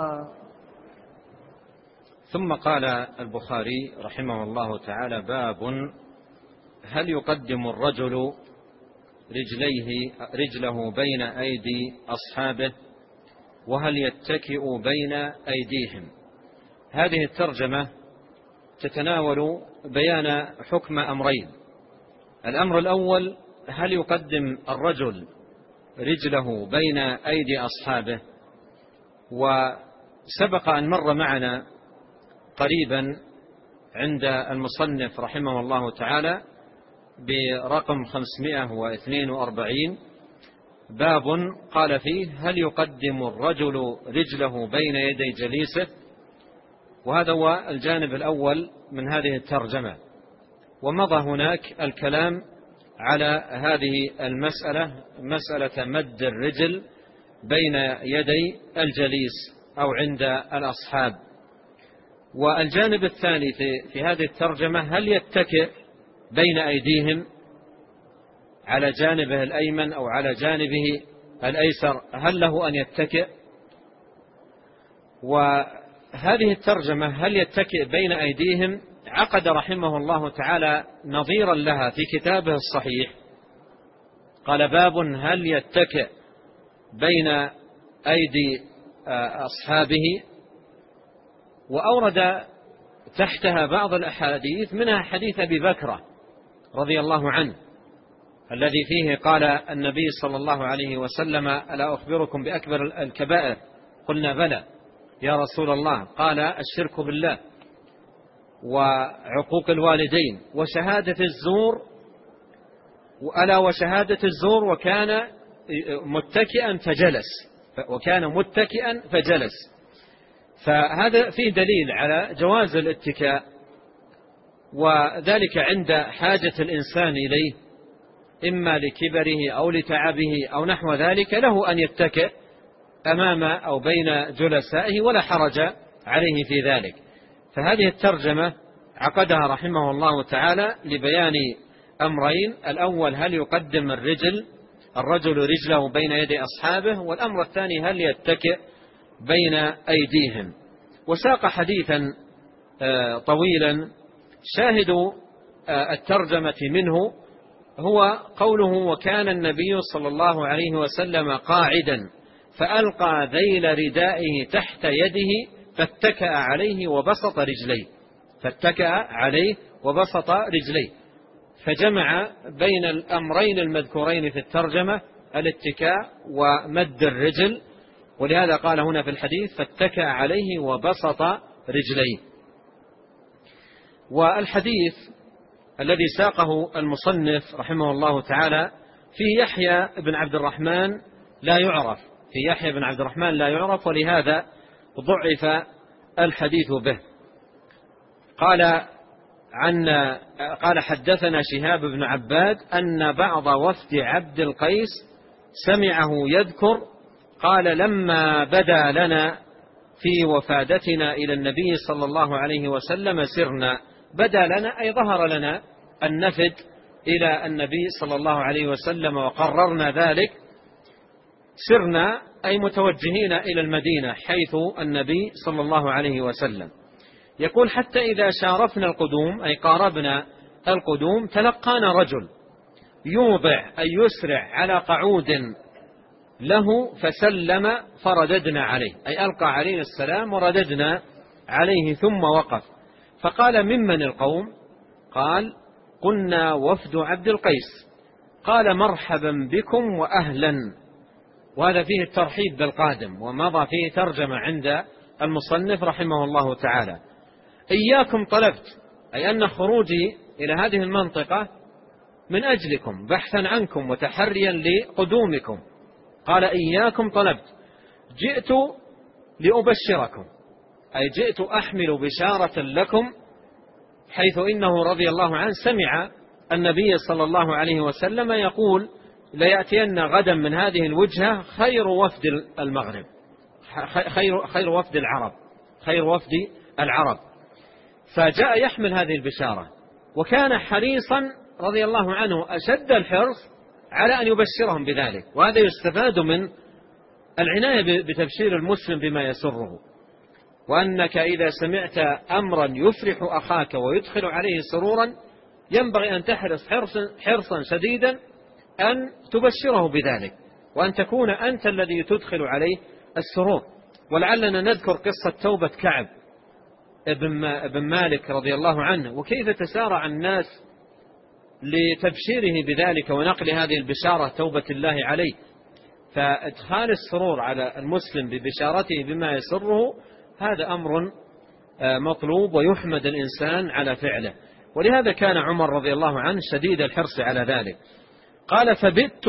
ثم قال البخاري رحمه الله تعالى: باب هل يقدم الرجل رجله بين أيدي أصحابه وهل يتكئ بين أيديهم. هذه الترجمة تتناول بيان حكم أمرين. الأمر الأول: هل يقدم الرجل رجله بين أيدي أصحابه؟ وسبق أن مر معنا قريبا عند المصنف رحمه الله تعالى برقم 542 باب قال فيه: هل يقدم الرجل رجله بين يدي جليسه؟ وهذا هو الجانب الأول من هذه الترجمة. ومضى هناك الكلام على هذه المسألة، مسألة مد الرجل بين يدي الجليس أو عند الأصحاب. والجانب الثاني في هذه الترجمة: هل يتكئ بين أيديهم على جانبه الأيمن أو على جانبه الأيسر؟ هل له أن يتكئ؟ وهذه الترجمة هل يتكئ بين أيديهم عقد رحمه الله تعالى نظيرا لها في كتابه الصحيح، قال: باب هل يتكئ بين أيدي أصحابه، وأورد تحتها بعض الأحاديث، منها حديث أبي بكر رضي الله عنه الذي فيه قال النبي صلى الله عليه وسلم: ألا أخبركم بأكبر الكبائر؟ قلنا: بلى يا رسول الله. قال: الشرك بالله وعقوق الوالدين وشهادة الزور، ألا وشهادة الزور. وكان متكئا فجلس. فهذا فيه دليل على جواز الاتكاء، وذلك عند حاجة الإنسان إليه، إما لكبره أو لتعبه أو نحو ذلك، له أن يتكئ أمام أو بين جلسائه ولا حرج عليه في ذلك. فهذه الترجمة عقدها رحمه الله تعالى لبيان أمرين: الأول: هل يقدم الرجل رجله بين يدي أصحابه؟ والأمر الثاني: هل يتكئ بين أيديهم؟ وساق حديثا طويلا شاهد الترجمة منه هو قوله: وكان النبي صلى الله عليه وسلم قاعدا فألقى ذيل ردائه تحت يده فاتكأ عليه وبسط رجليه. فجمع بين الأمرين المذكورين في الترجمة: الاتكاء ومد الرجل، ولهذا قال هنا في الحديث: فاتكأ عليه وبسط رجليه. والحديث الذي ساقه المصنف رحمه الله تعالى في يحيى بن عبد الرحمن لا يعرف، ولهذا ضعف الحديث به. قال: حدثنا شهاب بن عباد أن بعض وفد عبد القيس سمعه يذكر، قال: لما بدا لنا في وفادتنا إلى النبي صلى الله عليه وسلم سرنا. بدا لنا أي ظهر لنا النفد إلى النبي صلى الله عليه وسلم وقررنا ذلك. سرنا أي متوجهين إلى المدينة حيث النبي صلى الله عليه وسلم. يقول: حتى إذا شارفنا القدوم أي قاربنا القدوم تلقانا رجل يوضع أي يسرع على قعود له فسلم فرددنا عليه، أي ألقى علينا السلام ورددنا عليه، ثم وقف فقال: ممن القوم؟ قال: قلنا: وفد عبد القيس. قال: مرحبا بكم وأهلا. وهذا فيه الترحيب بالقادم، ومضى فيه ترجمة عند المصنف رحمه الله تعالى: إياكم طلبت، أي أن خروجي إلى هذه المنطقة من أجلكم، بحثا عنكم وتحريا لقدومكم. قال: إياكم طلبت، جئت لأبشركم، أي جئت أحمل بشارة لكم، حيث إنه رضي الله عنه سمع النبي صلى الله عليه وسلم يقول: ليأتين غدا من هذه الوجهة خير وفد المغرب، خير وفد العرب، خير وفد العرب. فجاء يحمل هذه البشارة، وكان حريصا رضي الله عنه أشد الحرص على أن يبشرهم بذلك. وهذا يستفاد من العناية بتبشير المسلم بما يسره، وأنك إذا سمعت أمرا يفرح أخاك ويدخل عليه سرورا ينبغي أن تحرص حرصا شديدا أن تبشره بذلك، وأن تكون أنت الذي تدخل عليه السرور. ولعلنا نذكر قصة توبة كعب ابن مالك رضي الله عنه، وكيف تسارع الناس لتبشيره بذلك ونقل هذه البشارة توبة الله عليه. فإدخال السرور على المسلم ببشارته بما يسره هذا أمر مطلوب ويحمد الإنسان على فعله. ولهذا كان عمر رضي الله عنه شديد الحرص على ذلك. قال: فبت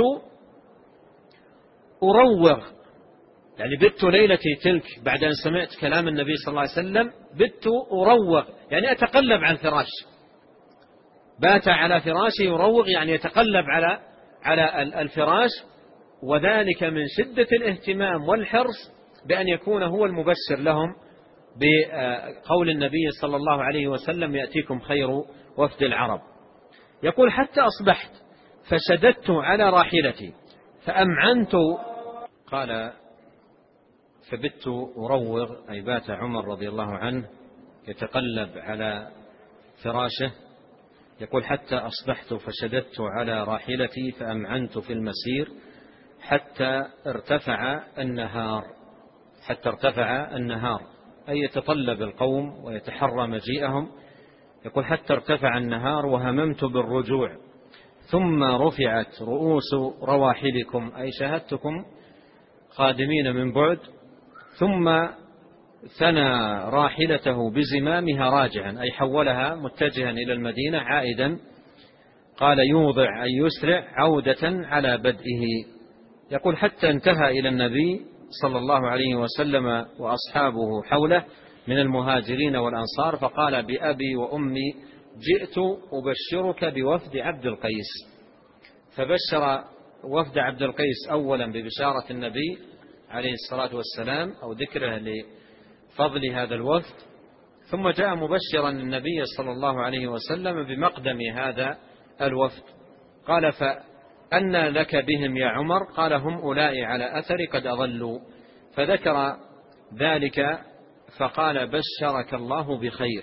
أروغ، يعني بت ليلتي تلك بعد أن سمعت كلام النبي صلى الله عليه وسلم، بت أروغ يعني أتقلب على الفراش. بات على فراشه يروغ يعني يتقلب على الفراش، وذلك من شدة الاهتمام والحرص بأن يكون هو المبشر لهم بقول النبي صلى الله عليه وسلم: يأتيكم خير وفد العرب. يقول: حتى أصبحت فشددت على راحلتي فأمعنت. قال: فبت أروغ أي بات عمر رضي الله عنه يتقلب على فراشه. يقول: حتى أصبحت فشددت على راحلتي فأمعنت في المسير حتى ارتفع النهار. حتى ارتفع النهار أي يتطلب القوم ويتحرى مجيئهم. يقول: حتى ارتفع النهار وهممت بالرجوع، ثم رفعت رؤوس رواحلكم أي شاهدتكم قادمين من بعد، ثم ثنى راحلته بزمامها راجعا أي حولها متجها إلى المدينة عائدا. قال: يوضع أي يسرع عودة على بدئه. يقول: حتى انتهى إلى النبي صلى الله عليه وسلم وأصحابه حوله من المهاجرين والأنصار، فقال: بأبي وأمي جئت أبشرك بوفد عبد القيس. فبشر وفد عبد القيس أولا ببشارة النبي عليه الصلاة والسلام أو ذكره لفضل هذا الوفد، ثم جاء مبشرا النبي صلى الله عليه وسلم بمقدم هذا الوفد. قال: فأن لك بهم يا عمر؟ قال: هم أولئك على أثر قد أضلوا. فذكر ذلك فقال: بشرك الله بخير.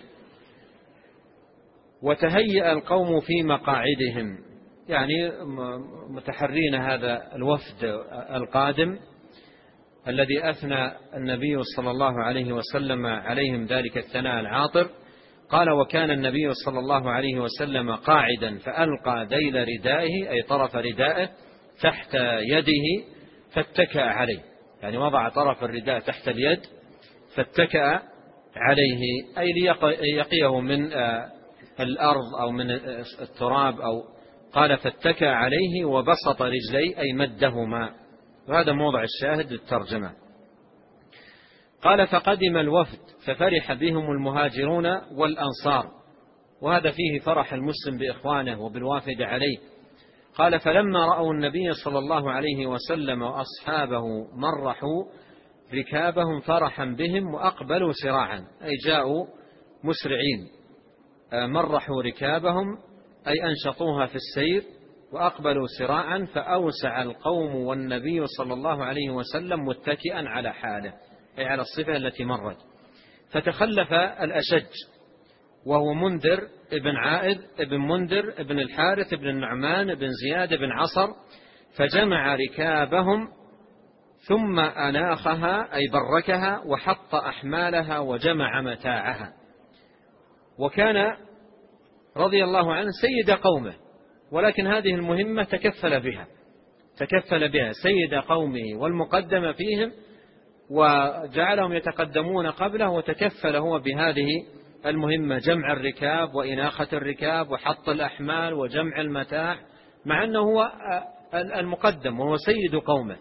وتهيأ القوم في مقاعدهم، يعني متحرين هذا الوفد القادم الذي أثنى النبي صلى الله عليه وسلم عليهم ذلك الثناء العاطر. قال: وكان النبي صلى الله عليه وسلم قاعدا فألقى ذيل ردائه أي طرف ردائه تحت يده فاتكأ عليه، يعني وضع طرف الرداء تحت اليد فاتكأ عليه أي ليقيه من الأرض أو من التراب. أو قال: فاتكأ عليه وبسط رجليه أي مدهما، وهذا موضع الشاهد للترجمة. قال: فقدم الوفد ففرح بهم المهاجرون والأنصار، وهذا فيه فرح المسلم بإخوانه وبالوافد عليه. قال: فلما رأوا النبي صلى الله عليه وسلم وأصحابه مرحوا ركابهم فرحا بهم وأقبلوا سراعا أي جاءوا مسرعين. مرحوا ركابهم أي أنشطوها في السير وأقبلوا سراعا، فأوسع القوم والنبي صلى الله عليه وسلم متكئا على حاله أي على الصفة التي مرت. فتخلف الأشج وهو منذر ابن عائد ابن منذر ابن الحارث ابن النعمان ابن زياد ابن عصر، فجمع ركابهم ثم أناخها أي بركها وحط أحمالها وجمع متاعها. وكان رضي الله عنه سيد قومه، ولكن هذه المهمة تكفل بها سيد قومه والمقدم فيهم، وجعلهم يتقدمون قبله، وتكفل هو بهذه المهمة: جمع الركاب وإناخة الركاب وحط الأحمال وجمع المتاع، مع أنه هو المقدم وهو سيد قومه.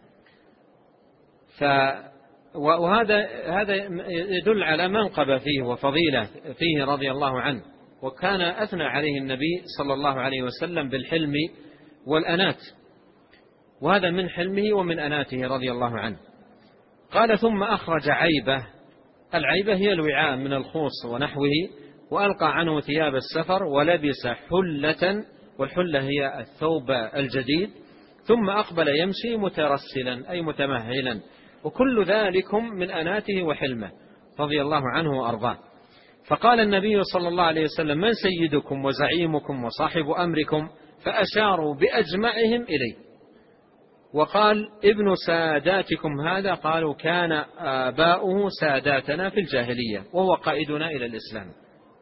وهذا يدل على منقبة فيه وفضيلة فيه رضي الله عنه. وكان أثنى عليه النبي صلى الله عليه وسلم بالحلم والأنات، وهذا من حلمه ومن أناته رضي الله عنه. قال ثم أخرج عيبة. العيبة هي الوعاء من الخوص ونحوه، وألقى عنه ثياب السفر ولبس حلة، والحلة هي الثوب الجديد، ثم أقبل يمشي مترسلا أي متمهلا، وكل ذلكم من أناته وحلمه رضي الله عنه وأرضاه. فقال النبي صلى الله عليه وسلم: من سيدكم وزعيمكم وصاحب أمركم؟ فأشاروا بأجمعهم إليه. وقال: ابن ساداتكم هذا؟ قالوا: كان آباؤه ساداتنا في الجاهلية وهو قائدنا إلى الإسلام.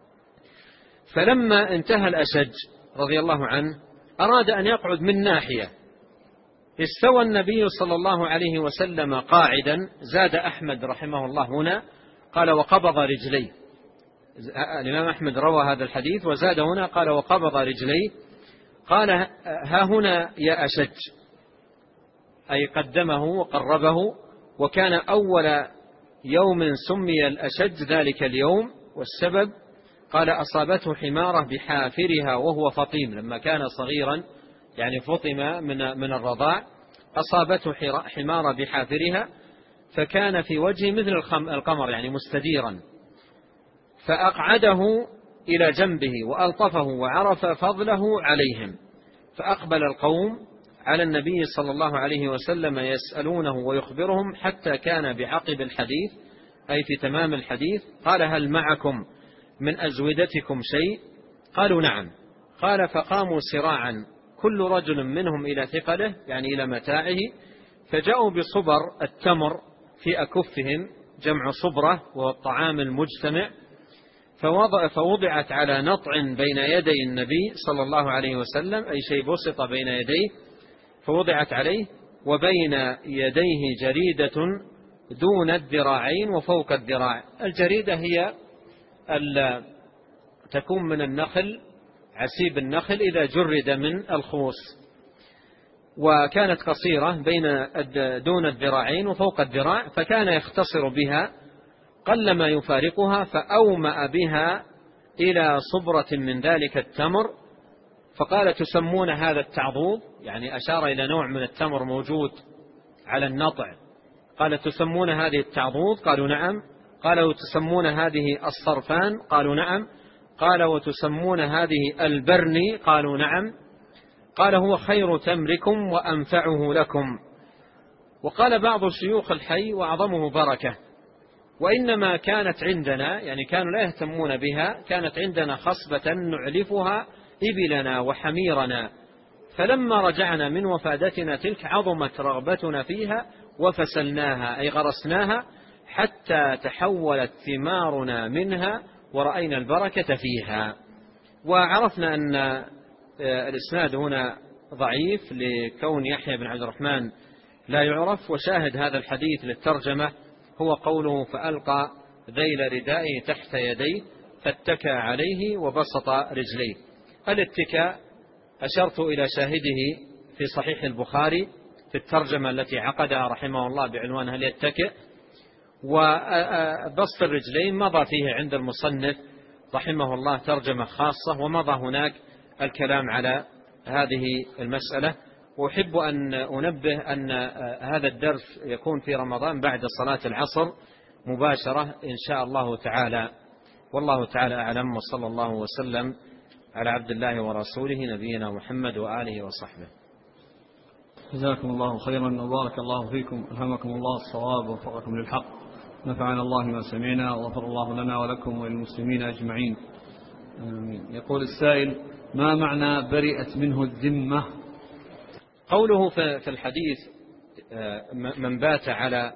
فلما انتهى الأشج رضي الله عنه أراد أن يقعد من ناحية، استوى النبي صلى الله عليه وسلم قاعدا. زاد أحمد رحمه الله هنا قال: وقبض رجليه. الإمام أحمد روى هذا الحديث وزاد هنا قال: وقبض رجليه. قال: ها هنا يا أشج، أي قدمه وقربه. وكان أول يوم سمي الأشج ذلك اليوم، والسبب قال: أصابته حمارة بحافرها وهو فطيم، لما كان صغيرا يعني فطم من الرضاع، أصابته حمارة بحافرها، فكان في وجهه مثل القمر يعني مستديرا، فأقعده إلى جنبه وألطفه وعرف فضله عليهم. فأقبل القوم على النبي صلى الله عليه وسلم يسألونه ويخبرهم حتى كان بعقب الحديث أي في تمام الحديث. قال: هل معكم من أزودتكم شيء؟ قالوا: نعم. قال: فقاموا سراعا كل رجل منهم إلى ثقله يعني إلى متاعه، فجاءوا بصبر التمر في أكفهم، جمع صبرة وهو الطعام المجتمع، فوضعت على نطع بين يدي النبي صلى الله عليه وسلم، أي شيء بسط بين يديه فوضعت عليه، وبين يديه جريدة دون الذراعين وفوق الذراع. الجريدة هي تكون من النخل، عسيب النخل إذا جرد من الخوص، وكانت قصيرة بين دون الذراعين وفوق الذراع، فكان يختصر بها قلما يفارقها، فأومأ بها إلى صبرة من ذلك التمر. فقال: تسمون هذا التعضوض؟ يعني أشار إلى نوع من التمر موجود على النطع. قال: تسمون هذه التعضوض؟ قالوا: نعم. قال: وتسمون هذه الصرفان؟ قالوا: نعم. قال: وتسمون هذه البرني؟ قالوا: نعم. قال: هو خير تمركم وأنفعه لكم. وقال بعض شيوخ الحي: وأعظمه بركة. وإنما كانت عندنا، يعني كانوا لا يهتمون بها، كانت عندنا خصبة نعلفها إبلنا وحميرنا، فلما رجعنا من وفادتنا تلك عظمت رغبتنا فيها وفسلناها أي غرسناها حتى تحولت ثمارنا منها ورأينا البركة فيها. وعرفنا أن الإسناد هنا ضعيف لكون يحيى بن عبد الرحمن لا يعرف. وشاهد هذا الحديث للترجمة هو قوله: فألقى ذيل ردائه تحت يديه فاتكى عليه وبسط رجليه. الاتكاء أشرت إلى شاهده في صحيح البخاري في الترجمة التي عقدها رحمه الله بعنوان هل يتكئ. وبسط الرجلين مضى فيه عند المصنف رحمه الله ترجمة خاصة، ومضى هناك الكلام على هذه المسألة. وأحب أن أنبه أن هذا الدرس يكون في رمضان بعد صلاة العصر مباشرة إن شاء الله تعالى. والله تعالى أعلم، وصلى الله وسلم على عبد الله ورسوله نبينا محمد وآله وصحبه. جزاكم الله خيرا وبارك الله فيكم، ألهمكم الله الصواب ووفقكم للحق، نفعنا الله ما سمعنا وغفر الله لنا ولكم وللمسلمين أجمعين. يقول السائل: ما معنى برئت منه الذمة؟ قوله في الحديث: من بات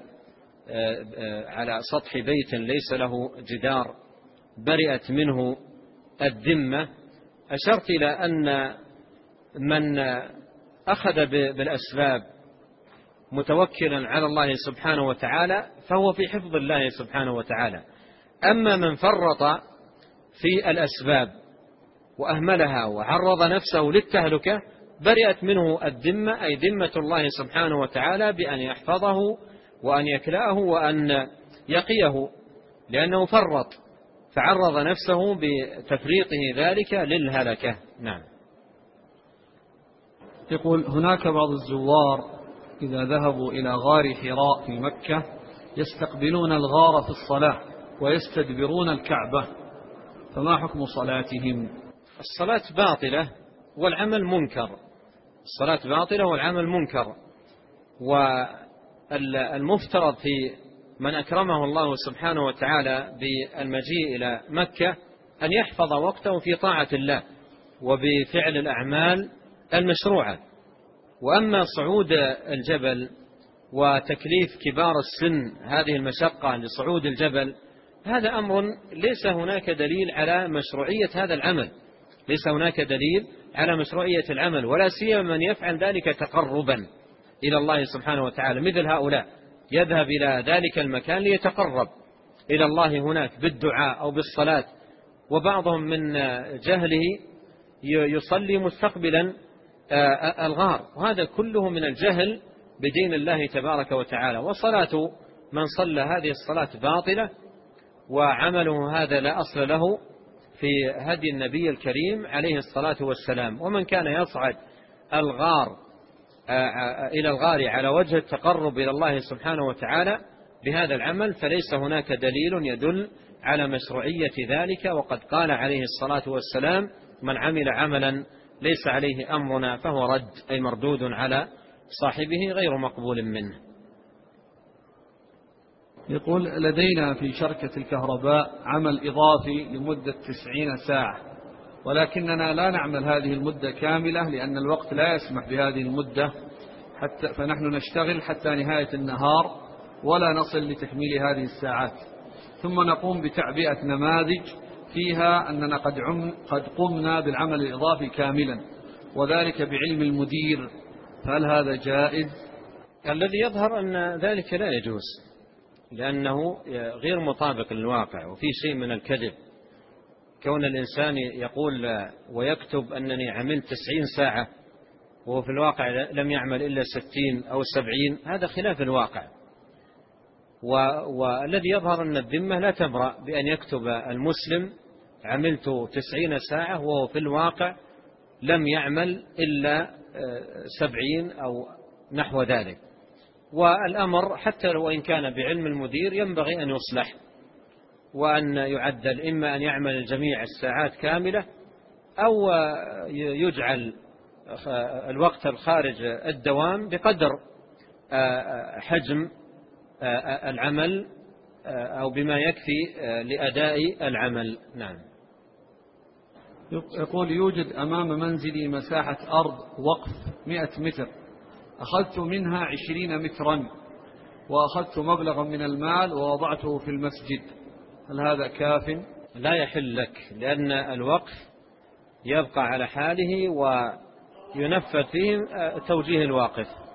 على سطح بيت ليس له جدار برئت منه الذمة، أشرت إلى أن من أخذ بالأسباب متوكلا على الله سبحانه وتعالى فهو في حفظ الله سبحانه وتعالى. أما من فرط في الأسباب وأهملها وعرض نفسه للتهلكة برئت منه الذمة، أي ذمة الله سبحانه وتعالى بأن يحفظه وأن يكلأه وأن يقيه، لأنه فرط فعرض نفسه بتفريطه ذلك للهلكة. نعم. يقول: هناك بعض الزوار إذا ذهبوا إلى غار حراء في مكة يستقبلون الغار في الصلاة ويستدبرون الكعبة، فما حكم صلاتهم؟ الصلاة باطلة والعمل منكر. الصلاة باطلة والعمل منكر. والمفترض في من أكرمه الله سبحانه وتعالى بالمجيء إلى مكة أن يحفظ وقته في طاعة الله وبفعل الأعمال المشروعة. وأما صعود الجبل وتكليف كبار السن هذه المشقة لصعود الجبل، هذا أمر ليس هناك دليل على مشروعية هذا العمل، ليس هناك دليل على مشروعية العمل، ولا سيما من يفعل ذلك تقربا إلى الله سبحانه وتعالى. مثل هؤلاء يذهب إلى ذلك المكان ليتقرب إلى الله هناك بالدعاء أو بالصلاة، وبعضهم من جهله يصلي مستقبلا الغار، وهذا كله من الجهل بدين الله تبارك وتعالى. وصلاة من صلى هذه الصلاة باطلة، وعمله هذا لا أصل له في هدي النبي الكريم عليه الصلاة والسلام. ومن كان يصعد إلى الغار على وجه التقرب إلى الله سبحانه وتعالى بهذا العمل فليس هناك دليل يدل على مشروعية ذلك. وقد قال عليه الصلاة والسلام: من عمل عملا ليس عليه أمرنا فهو رد، أي مردود على صاحبه غير مقبول منه. يقول: لدينا في شركة الكهرباء عمل إضافي لمدة 90 ساعة، ولكننا لا نعمل هذه المدة كاملة لأن الوقت لا يسمح بهذه المدة، فنحن نشتغل حتى نهاية النهار ولا نصل لتكميل هذه الساعات، ثم نقوم بتعبئة نماذج فيها أننا قد قمنا بالعمل الإضافي كاملا، وذلك بعلم المدير، فهل هذا جائز؟ الذي يظهر أن ذلك لا يجوز، لأنه غير مطابق للواقع وفي شيء من الكذب. كون الإنسان يقول ويكتب أنني عملت 90 ساعة وهو في الواقع لم يعمل إلا 60 أو 70، هذا خلاف الواقع. والذي يظهر أن الذمة لا تبرأ بأن يكتب المسلم عملت 90 ساعة وهو في الواقع لم يعمل إلا 70 أو نحو ذلك. والأمر حتى وإن كان بعلم المدير ينبغي أن يصلح وأن يعدل، إما أن يعمل الجميع الساعات كاملة أو يجعل الوقت الخارج الدوام بقدر حجم العمل أو بما يكفي لأداء العمل. نعم. يقول: يوجد أمام منزلي مساحة أرض وقف 100 متر، أخذت منها 20 مترا، وأخذت مبلغا من المال ووضعته في المسجد، هل هذا كاف؟ لا يحل لك، لأن الوقف يبقى على حاله وينفذ فيه توجيه الواقف.